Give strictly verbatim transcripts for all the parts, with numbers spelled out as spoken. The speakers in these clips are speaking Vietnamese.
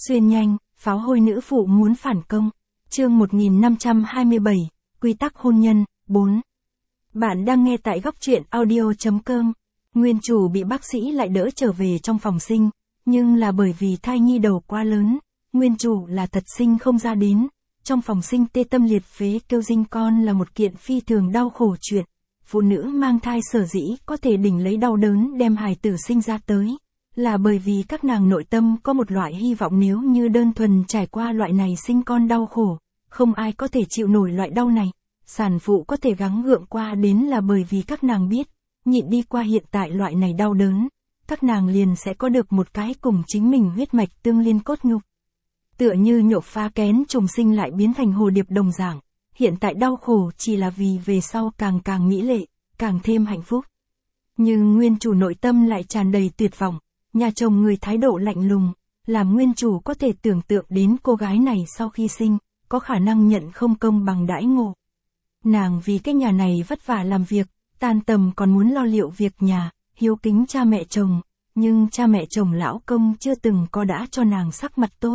Xuyên nhanh, pháo hôi nữ phụ muốn phản công. Chương một nghìn năm trăm hai mươi bảy, Quy tắc hôn nhân, bốn. Bạn đang nghe tại góc truyện audio chấm com. Nguyên chủ bị bác sĩ lại đỡ trở về trong phòng sinh, nhưng là bởi vì thai nhi đầu quá lớn, nguyên chủ là thật sinh không ra đến. Trong phòng sinh tê tâm liệt phế kêu dinh con là một kiện phi thường đau khổ chuyện. Phụ nữ mang thai sở dĩ có thể đỉnh lấy đau đớn đem hài tử sinh ra tới, là bởi vì các nàng nội tâm có một loại hy vọng nếu như đơn thuần trải qua loại này sinh con đau khổ, không ai có thể chịu nổi loại đau này. Sản phụ có thể gắng gượng qua đến là bởi vì các nàng biết, nhịn đi qua hiện tại loại này đau đớn, các nàng liền sẽ có được một cái cùng chính mình huyết mạch tương liên cốt nhục. Tựa như nhộ pha kén trùng sinh lại biến thành hồ điệp đồng dạng, hiện tại đau khổ chỉ là vì về sau càng càng mỹ lệ, càng thêm hạnh phúc. Nhưng nguyên chủ nội tâm lại tràn đầy tuyệt vọng, nhà chồng người thái độ lạnh lùng, làm nguyên chủ có thể tưởng tượng đến cô gái này sau khi sinh, có khả năng nhận không công bằng đãi ngộ. Nàng vì cái nhà này vất vả làm việc, tan tầm còn muốn lo liệu việc nhà, hiếu kính cha mẹ chồng, nhưng cha mẹ chồng lão công chưa từng có đã cho nàng sắc mặt tốt.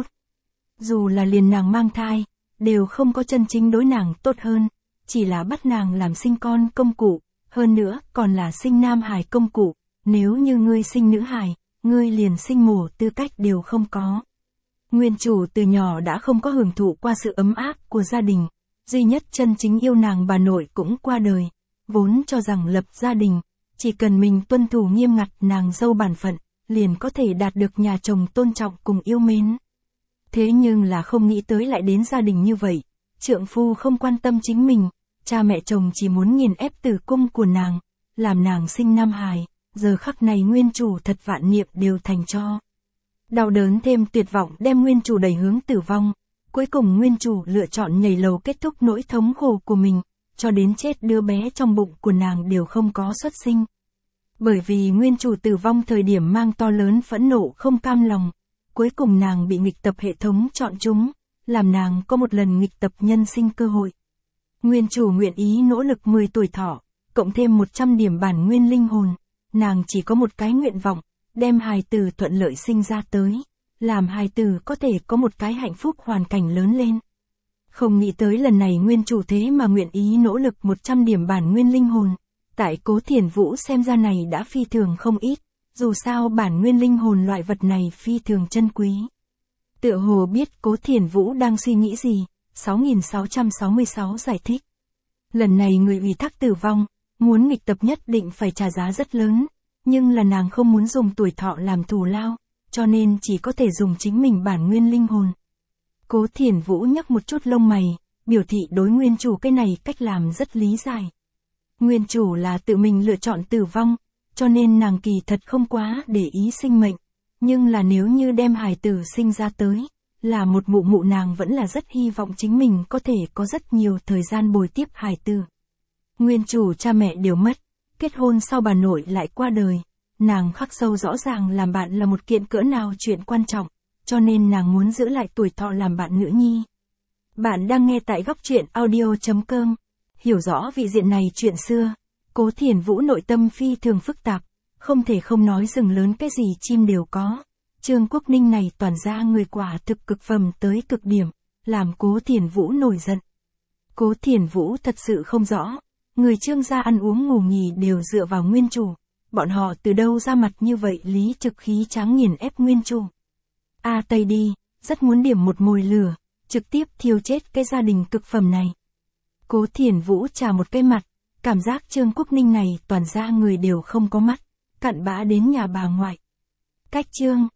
Dù là liền nàng mang thai, đều không có chân chính đối nàng tốt hơn, chỉ là bắt nàng làm sinh con công cụ, hơn nữa còn là sinh nam hài công cụ, nếu như ngươi sinh nữ hài, ngươi liền sinh mổ tư cách đều không có. Nguyên chủ từ nhỏ đã không có hưởng thụ qua sự ấm áp của gia đình, duy nhất chân chính yêu nàng bà nội cũng qua đời, vốn cho rằng lập gia đình, chỉ cần mình tuân thủ nghiêm ngặt nàng dâu bản phận, liền có thể đạt được nhà chồng tôn trọng cùng yêu mến. Thế nhưng là không nghĩ tới lại đến gia đình như vậy, trượng phu không quan tâm chính mình, cha mẹ chồng chỉ muốn nghiền ép tử cung của nàng, làm nàng sinh nam hài, giờ khắc này nguyên chủ thật vạn niệm đều thành cho. Đau đớn thêm tuyệt vọng đem nguyên chủ đẩy hướng tử vong, cuối cùng nguyên chủ lựa chọn nhảy lầu kết thúc nỗi thống khổ của mình, cho đến chết đứa bé trong bụng của nàng đều không có xuất sinh. Bởi vì nguyên chủ tử vong thời điểm mang to lớn phẫn nộ không cam lòng, cuối cùng nàng bị nghịch tập hệ thống chọn chúng, làm nàng có một lần nghịch tập nhân sinh cơ hội. Nguyên chủ nguyện ý nỗ lực mười tuổi thọ, cộng thêm một trăm điểm bản nguyên linh hồn, nàng chỉ có một cái nguyện vọng, đem hài tử thuận lợi sinh ra tới, làm hài tử có thể có một cái hạnh phúc hoàn cảnh lớn lên. Không nghĩ tới lần này nguyên chủ thế mà nguyện ý nỗ lực một trăm điểm bản nguyên linh hồn, tại Cố Thiền Vũ xem ra này đã phi thường không ít, dù sao bản nguyên linh hồn loại vật này phi thường chân quý. Tựa hồ biết Cố Thiền Vũ đang suy nghĩ gì, sáu nghìn sáu trăm sáu mươi sáu giải thích. Lần này người ủy thác tử vong, muốn nghịch tập nhất định phải trả giá rất lớn, nhưng là nàng không muốn dùng tuổi thọ làm thù lao, cho nên chỉ có thể dùng chính mình bản nguyên linh hồn. Cố Thiền Vũ nhắc một chút lông mày, biểu thị đối nguyên chủ cái này cách làm rất lý giải. Nguyên chủ là tự mình lựa chọn tử vong, cho nên nàng kỳ thật không quá để ý sinh mệnh, nhưng là nếu như đem hài tử sinh ra tới, là một mụ mụ nàng vẫn là rất hy vọng chính mình có thể có rất nhiều thời gian bồi tiếp hài tử. Nguyên chủ cha mẹ đều mất, kết hôn sau bà nội lại qua đời, nàng khắc sâu rõ ràng làm bạn là một kiện cỡ nào chuyện quan trọng, cho nên nàng muốn giữ lại tuổi thọ làm bạn nữ nhi. Bạn đang nghe tại góc truyện audio chấm com, hiểu rõ vị diện này chuyện xưa, Cố Thiền Vũ nội tâm phi thường phức tạp, không thể không nói rừng lớn cái gì chim đều có. Trương Quốc Ninh này toàn ra người quả thực cực phẩm tới cực điểm, làm Cố Thiền Vũ nổi giận. Cố Thiền Vũ thật sự không rõ, người Trương gia ăn uống ngủ nghỉ đều dựa vào nguyên chủ, bọn họ từ đâu ra mặt như vậy lý trực khí tráng nghiền ép nguyên chủ. A Tây đi, rất muốn điểm một mồi lửa, trực tiếp thiêu chết cái gia đình cực phẩm này. Cố Thiền Vũ trà một cái mặt, cảm giác Trương Quốc Ninh này toàn ra người đều không có mắt, cặn bã đến nhà bà ngoại. Cách Trương